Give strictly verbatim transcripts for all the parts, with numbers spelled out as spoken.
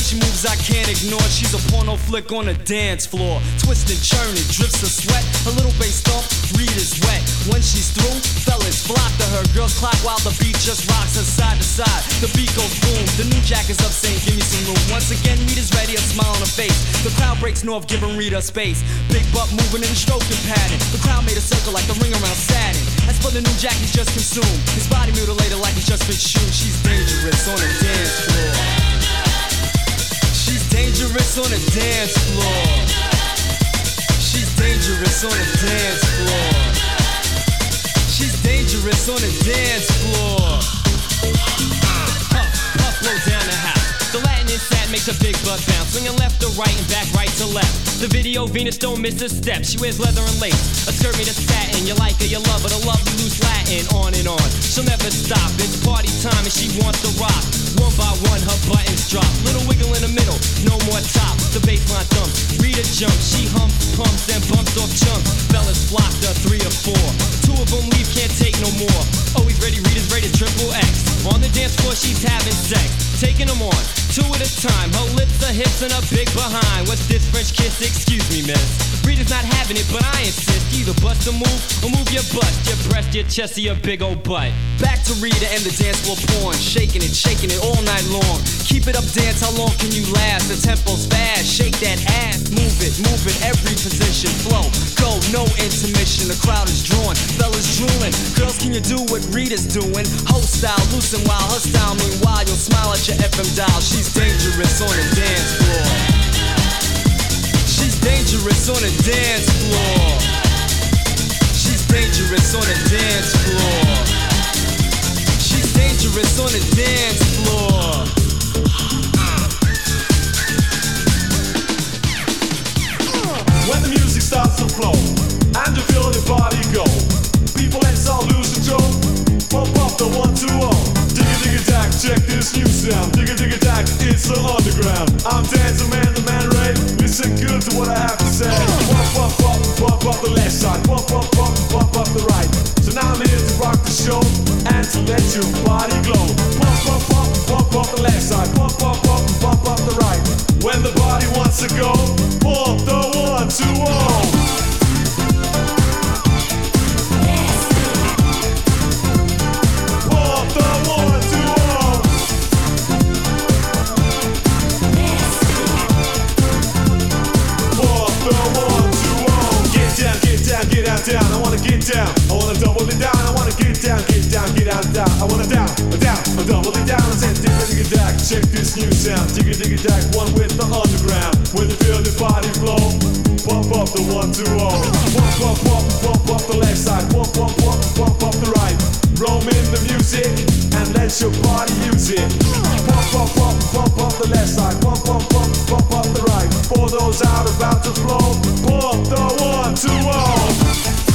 she moves I can't ignore. She's a porno flick on the dance floor. Twist and churn, it drips of sweat. A little bass thump, Rita's wet. When she's through, fellas flock to her. Girls clock while the beat just rocks her side to side. The beat goes boom. The new jack is up saying give me some room. Once again, Rita's ready, a smile on her face. The crowd breaks north, giving Rita space. Big butt moving in a stroking pattern. The crowd made a circle like the ring around Saturn. As for the new jack, he's just consumed. His body mutilated like he's just been shoot. She's dangerous on the dance floor. She's dangerous on the dance floor. She's dangerous on the dance floor. She's dangerous on the dance floor. Puff, puff, blow down the house. The Latin inside makes a big butt bounce. Swinging left to right and back right to left. The video Venus don't miss a step. She wears leather and lace, a skirt made of satin. You like her, you love her, the love you loose Latin. On and on, she'll never stop. It's party time and she wants to rock. One by one, her buttons drop. Little wiggle in the middle, no more top. The baseline thumps, Rita jumps. She humps, pumps, and bumps off chunks. Fellas flock to three or four. Two of them leave, can't take no more. Always ready, Rita's rated triple X. On the dance floor, she's having sex. Taking them on, two at a time. Her lips, her hips, and her big behind. What's this French kiss? Excuse me, miss. Rita's not having it, but I insist. Either bust a move or move your butt, your breast, your chest, or your big old butt. Back to Rita and the dance floor porn. Shaking it, shaking it all night long. Keep it up, dance, how long can you last? The tempo's fast, shake that ass. Move it, move it, every position. Flow, go, no intermission. The crowd is drawn, fellas drooling. Girls, can you do what Rita's doing? Host style, loose and wild, her style. Meanwhile, you'll smile at your F M dial. She's dangerous on the dance floor. She's dangerous on the dance floor. She's dangerous on the dance floor. She's dangerous on the dance floor. When the music starts to flow and you feel the body go, people let's all lose control. Pump up the one two oh. Digga digga dack, check this new sound. Digga digga dack, it's the underground. I'm dancing man, the man Ray. Listen good to what I have to say. Pump up, pump, pump up the left side. Pump up, pump, pump up the right. So now I'm here to rock the show and to let your body glow. Pump up, pump, pump up the left side. Pump up, pump, pump up the right. When the body wants to go, pump the one two oh. Down, I wanna get down, I wanna double it down, I wanna get down, get down, get down, down, I wanna down, down, I double it down, I said digga digga dack, check this new sound, digga digga dack, one with the underground, when you feel the body flow, pump up the one two oh, pump, pump, pump, pump up the left side, pump, pump, pump, pump up the right, roam in the music, and let your body use it, pump, pump, pump, pump up the left side, pump, pump, pump, pump up the right, for those out about to flow, pump the one two oh.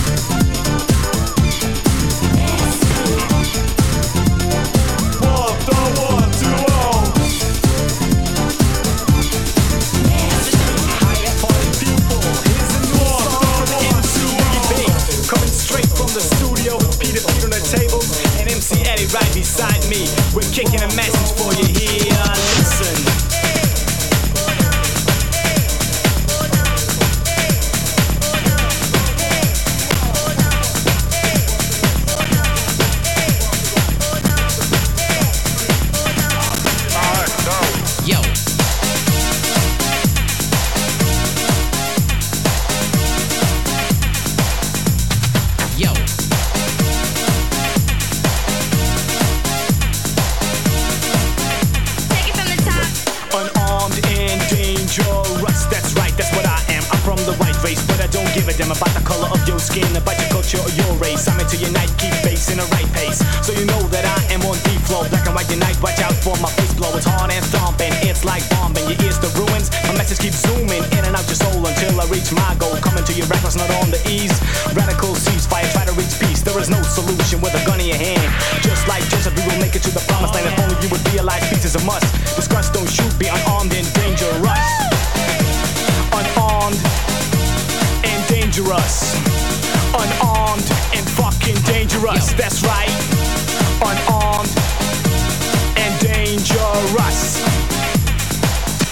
Right beside me, we're kicking a message for you here. Listen. About the color of your skin, about your culture or your race. I'm into your night, keep bass in the right pace. So you know that I am on D-flow. Black and white unite, watch out for my face blow. It's hard and thumping, it's like bombing. Your ears the ruins, my message keeps zooming in and out your soul until I reach my goal. Coming to your reckless, not on the ease. Radical ceasefire, try to reach peace. There is no solution with a gun in your hand. Just like Joseph, we will make it to the promised land. If only you would realize peace is a must. Discuss, don't shoot, be unarmed and dangerous. Unarmed dangerous, unarmed and fucking dangerous. Yo. That's right, unarmed and dangerous.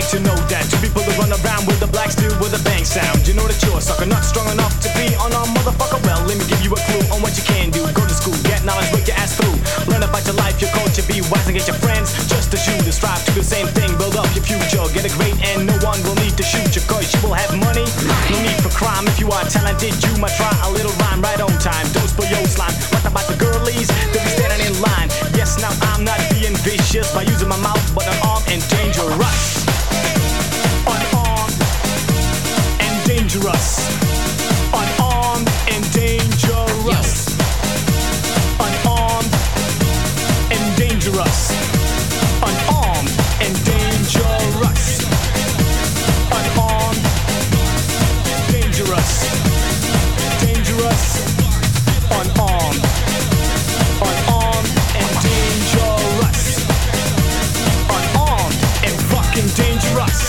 let you know that two people that run around with the black steel with a bang sound. You know that you're a sucker, not strong enough to be on our motherfucker. Well, let me give you a clue on what you can do. Go to school, get knowledge, work your ass through. Learn about your life, your culture, be wise and get your friends just as you to strive to the same thing. Build up your future, get a grade and no one will need to shoot you, cause you will have money. No need for crime if you are talented. You might try a little rhyme right on time. Don't spill your slime. What about the girlies? They'll be standing in line. Yes, now I'm not being vicious by using my mouth, but unarmed and dangerous. Unarmed and dangerous. Unarmed and dangerous. Unarmed and dangerous. Unarmed and dangerous. Unarmed, dangerous. Dangerous. Unarmed. Unarmed and dangerous. Unarmed and fucking dangerous.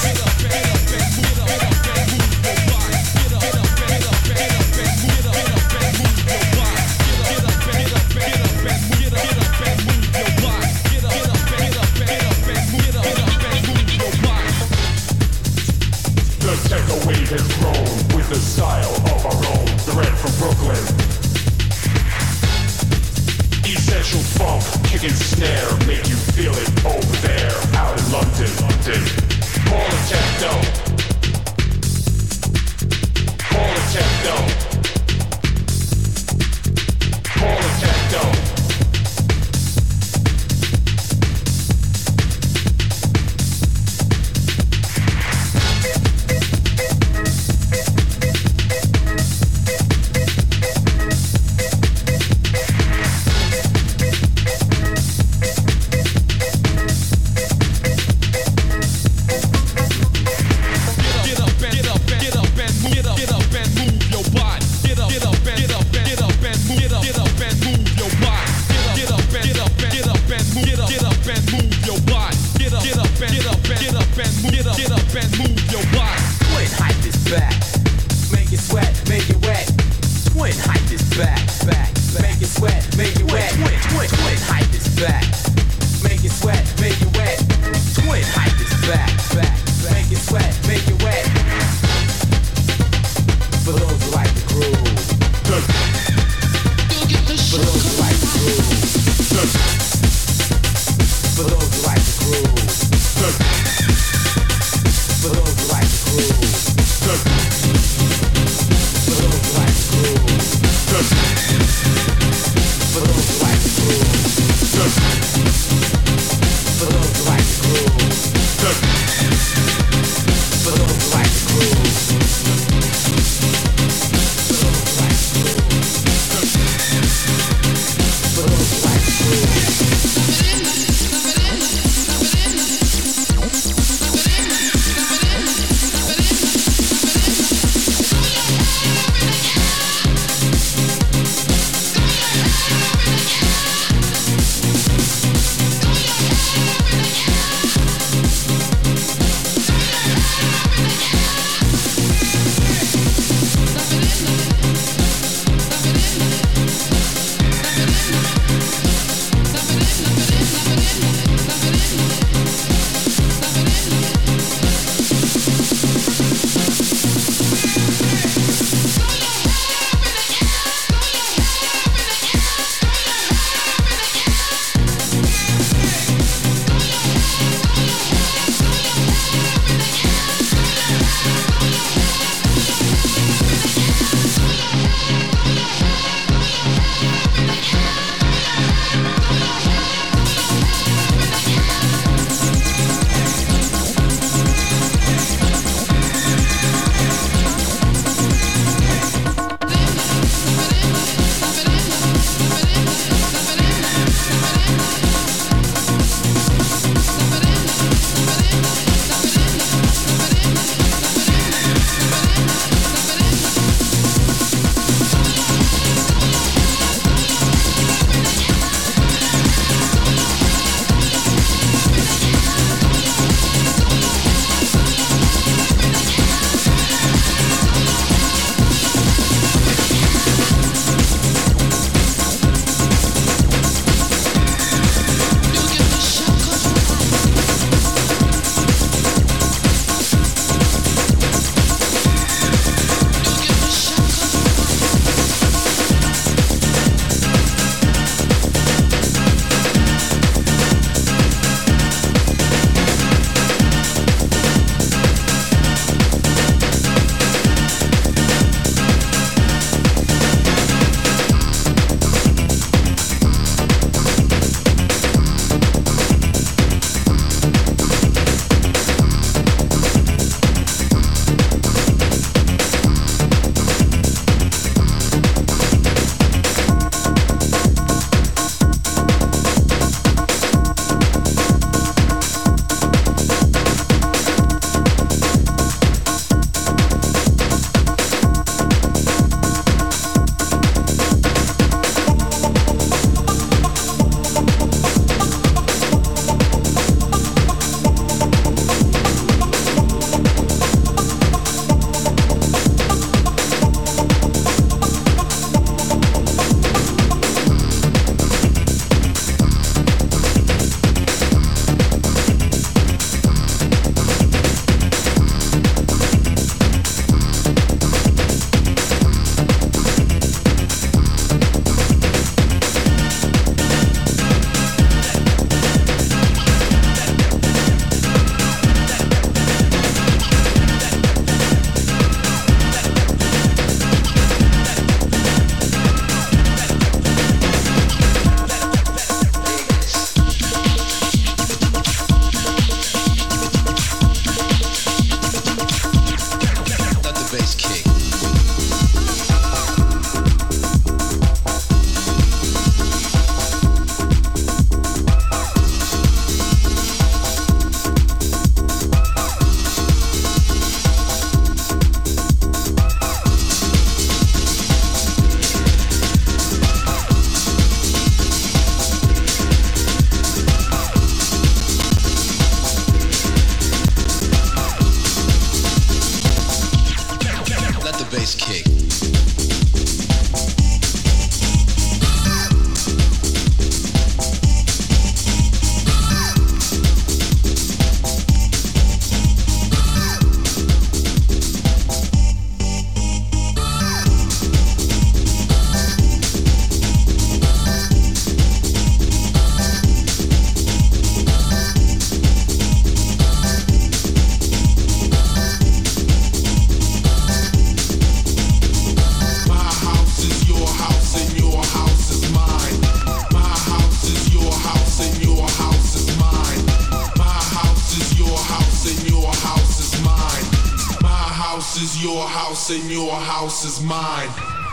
The techno wave has grown with the style of our own. The red from Brooklyn. Essential funk, kick and snare, make you feel it over there, out in London, London. Call it techno. Call it techno. Call it techno. house is your house and your house is mine.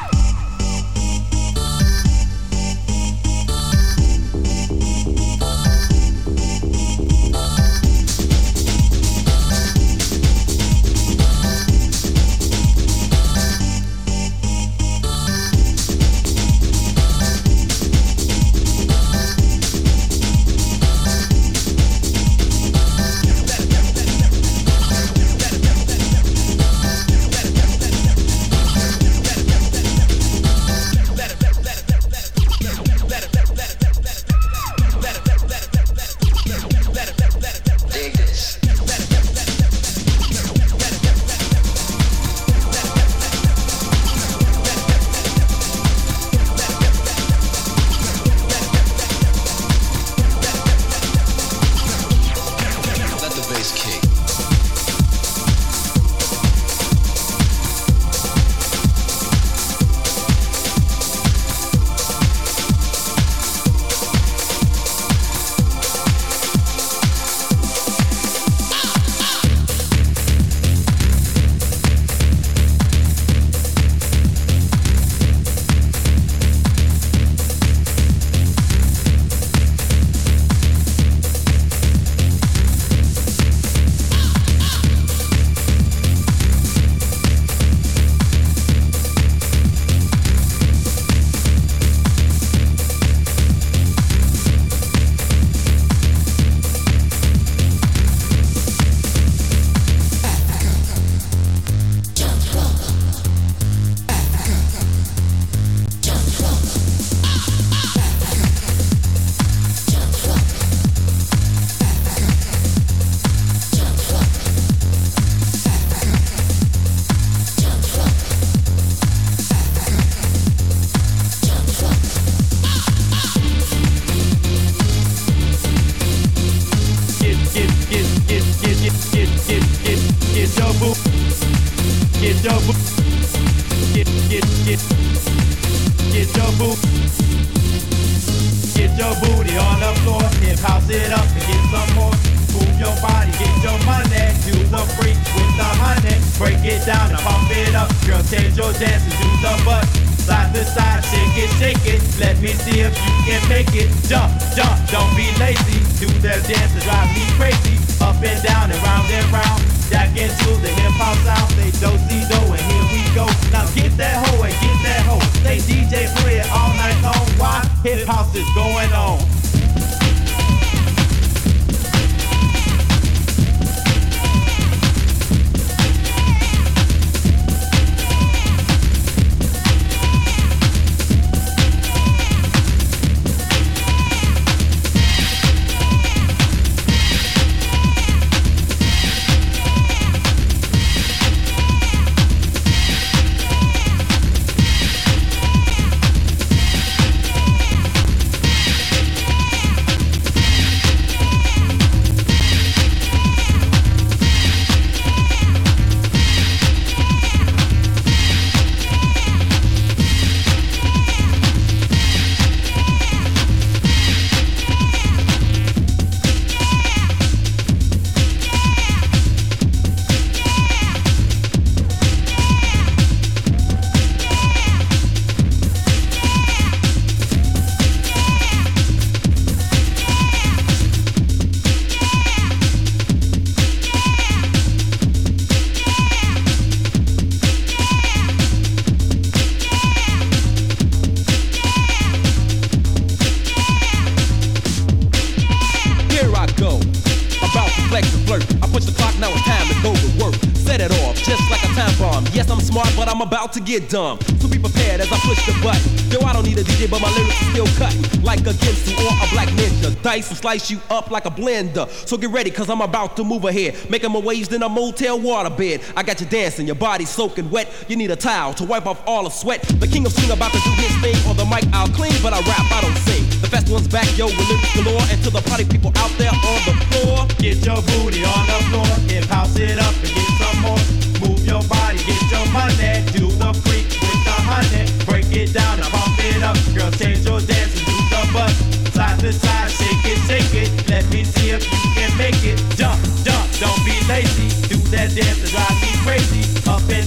To get dumb, so be prepared as I push the button. Yo, I don't need a D J, but my lyrics are still cutting like a Ginsu or a black ninja. Dice and slice you up like a blender. So get ready, cause I'm about to move ahead, making my waves in a motel waterbed. I got you dancing, your body soaking wet. You need a towel to wipe off all the sweat. The king of swing about to do his thing. On the mic, I'll clean, but I rap, I don't sing. The best one's back, yo, with lyrics galore. And to the party people out there on the floor, get your booty on the floor, hip house it up and get some more. Move your body, get your money, do the freak with the honey. Break it down and pump it up. Girl, change your dance and do the bust. Side to side, shake it, shake it. Let me see if you can make it. Jump, jump, don't be lazy. Do that dance and drive me crazy. Up and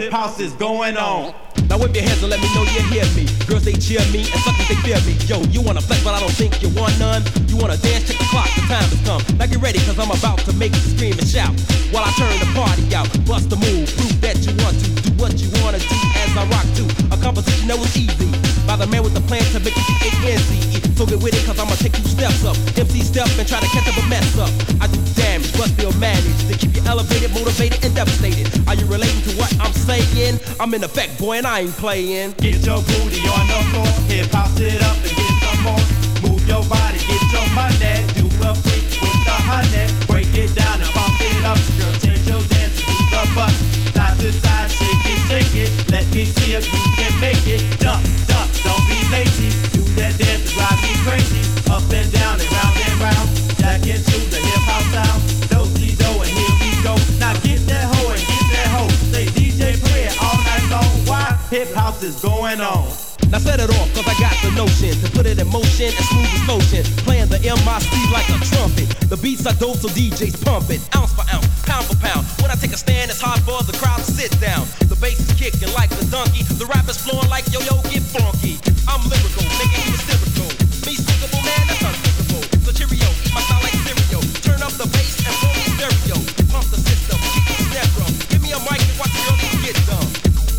hip house is going on. Now whip your hands and let me know you hear me. Girls they cheer me and suckers they fear me. Yo, you wanna flex but I don't think you want none. You wanna dance, check the clock, the time has come. Now get ready cause I'm about to make you scream and shout while I turn the party out. Bust the move, prove that you want to do what you wanna do as I rock to a composition that was easy by the man with the plan to make it D A N Z E. So get with it cause I'ma take two steps up. M C step and try to catch up a mess up. I do damage but still manage to keep you elevated, motivated and devastated. Are you relating to what I'm saying? I'm in effect boy and I ain't playing. Get your booty on the floor, hip house it up and get some more. Move your body, get your money, do a freak with the honey. Break it down and pump it up, girl, change your dance to the butt. Side to side, shake it, shake it, let me see if you can make it. Jump, jump, don't be lazy, do that dance to drive me crazy. Up and down and round and round, jack into the hip house sound. Do-si-do and here we go, now get that hoe and get that hoe. Say D J play it all night long, why? Hip house is going on. Now set it off, cause I got the notion to put it in motion as smooth as motion. Playing the M I C like a trumpet. The beats are dope, so D Js pump it. Ounce for ounce, pound for pound. When I take a stand, it's hard for the crowd to sit down. The bass is kicking like the donkey. The rap is flowing like yo-yo, get funky. I'm lyrical, making you hysterical. Me stickable, man, that's unthinkable. So cheerio, eat my style like cereal. Turn up the bass and blow me stereo. Pump the system, kick the snare drum. Give me a mic and watch the girl get done.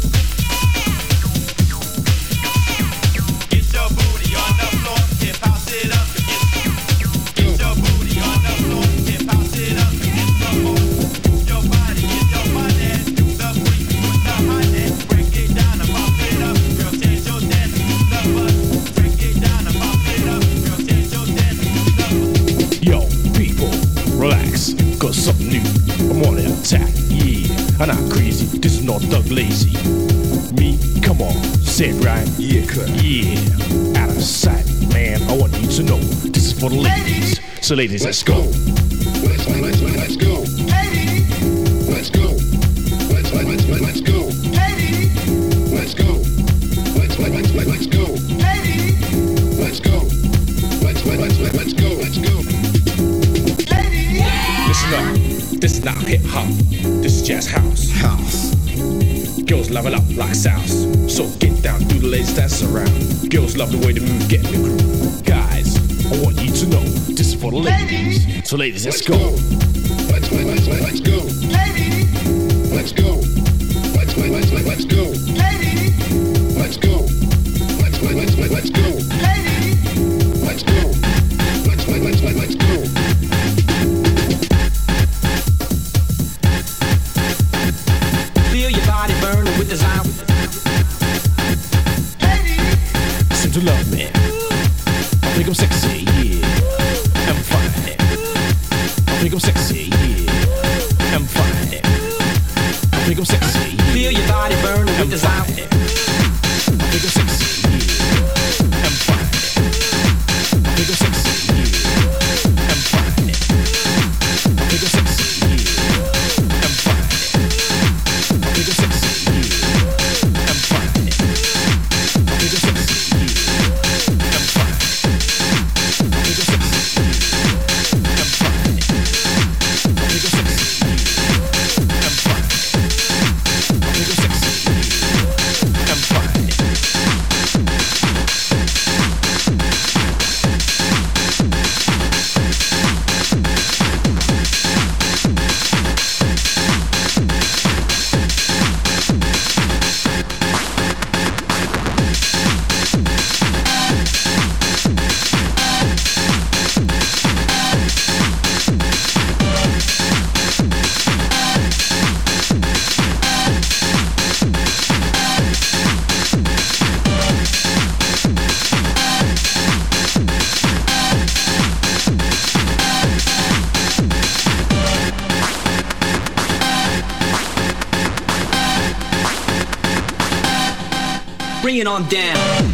Cause something new, I'm on an attack, yeah. I'm not crazy, this is not Doug Lazy. Me, come on, say it right, yeah, yeah. Out of sight, man, I want you to know, this is for the ladies. So ladies, let's go. Let's, let's, let's go. Ladies. Let's go. Let's, let's, let's go. Ladies. Let's go. Let's, let's, let's go. Ladies. Let's go. Let's, let's, let's go. Let's go. Listen up, this is not hip hop, this is jazz house. House. Girls love it up like sauce, so get down, do the ladies dance around. Girls love the way the move, get in the groove. Guys, I want you to know, this is for the ladies. ladies. So ladies, let's, let's go. go. Let's, let's, let's go. Ladies. Let's go. Let's, let's, let's go. Ladies. Let's go. Let's, let's, let's go. Ladies. Let's go. Let's, let's, let's go. With desire. Seem to love me. I think I'm sexy, yeah. I'm fine. I think I'm sexy, yeah. I'm fine. I think I'm sexy, yeah. Feel your body burning with desire. I think I'm sexy, yeah. I'm fine. I think I'm sexy, yeah. I'm fine. I think I'm sexy, yeah. I'm fine. I think I'm sexy. Bring it on down.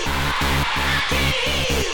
I can't hear you.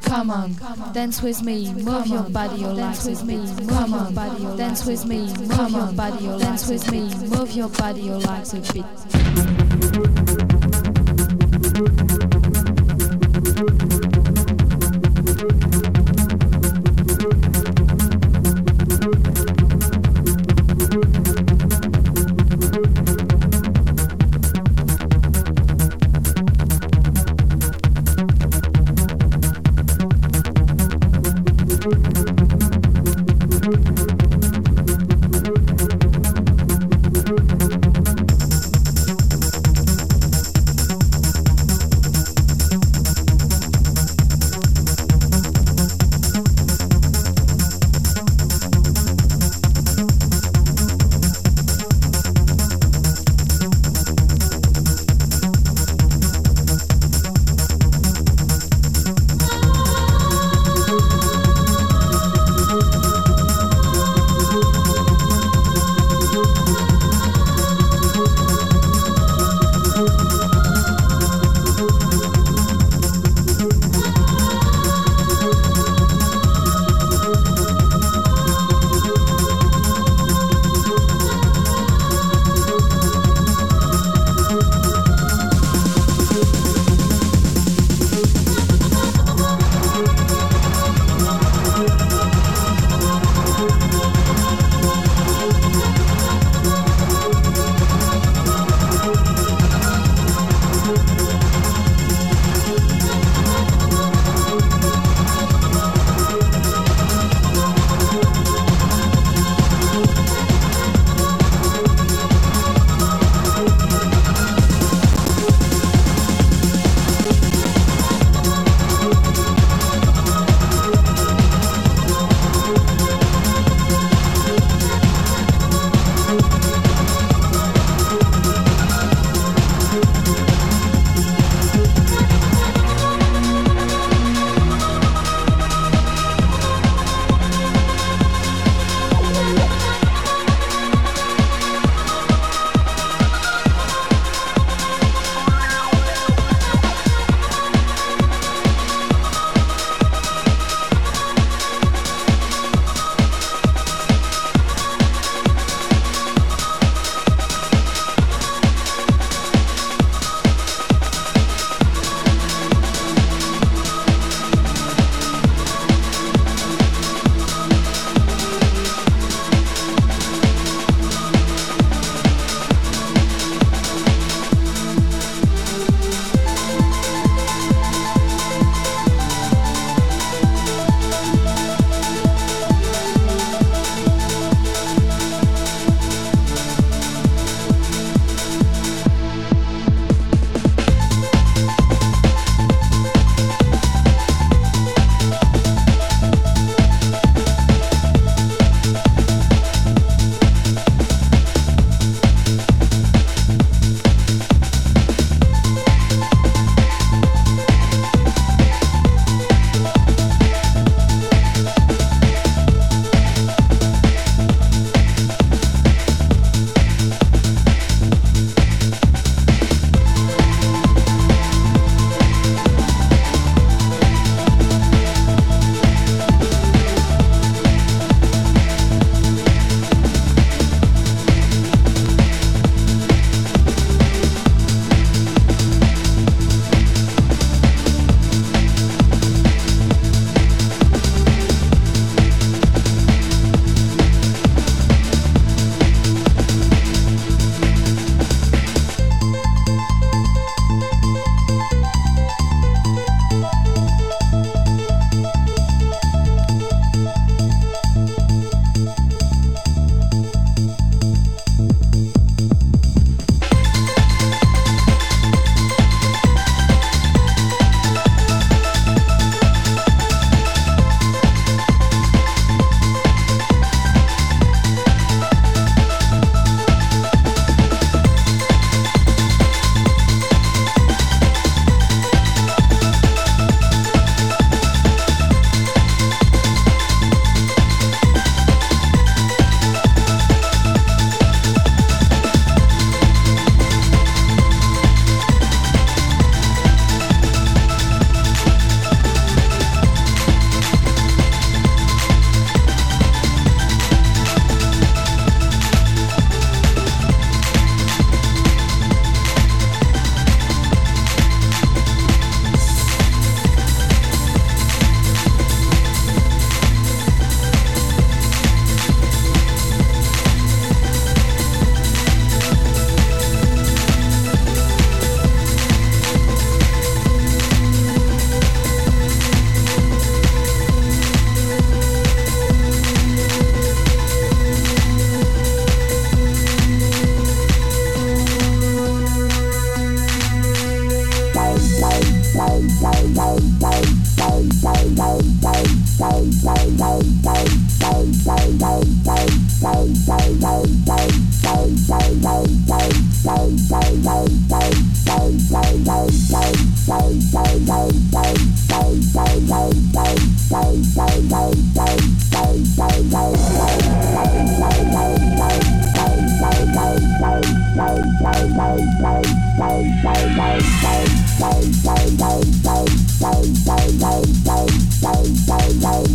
come on, dance with me, move your body, your legs with me, come on, dance with me, come on, body, your dance with me, move your body, your legs a bit. Bye.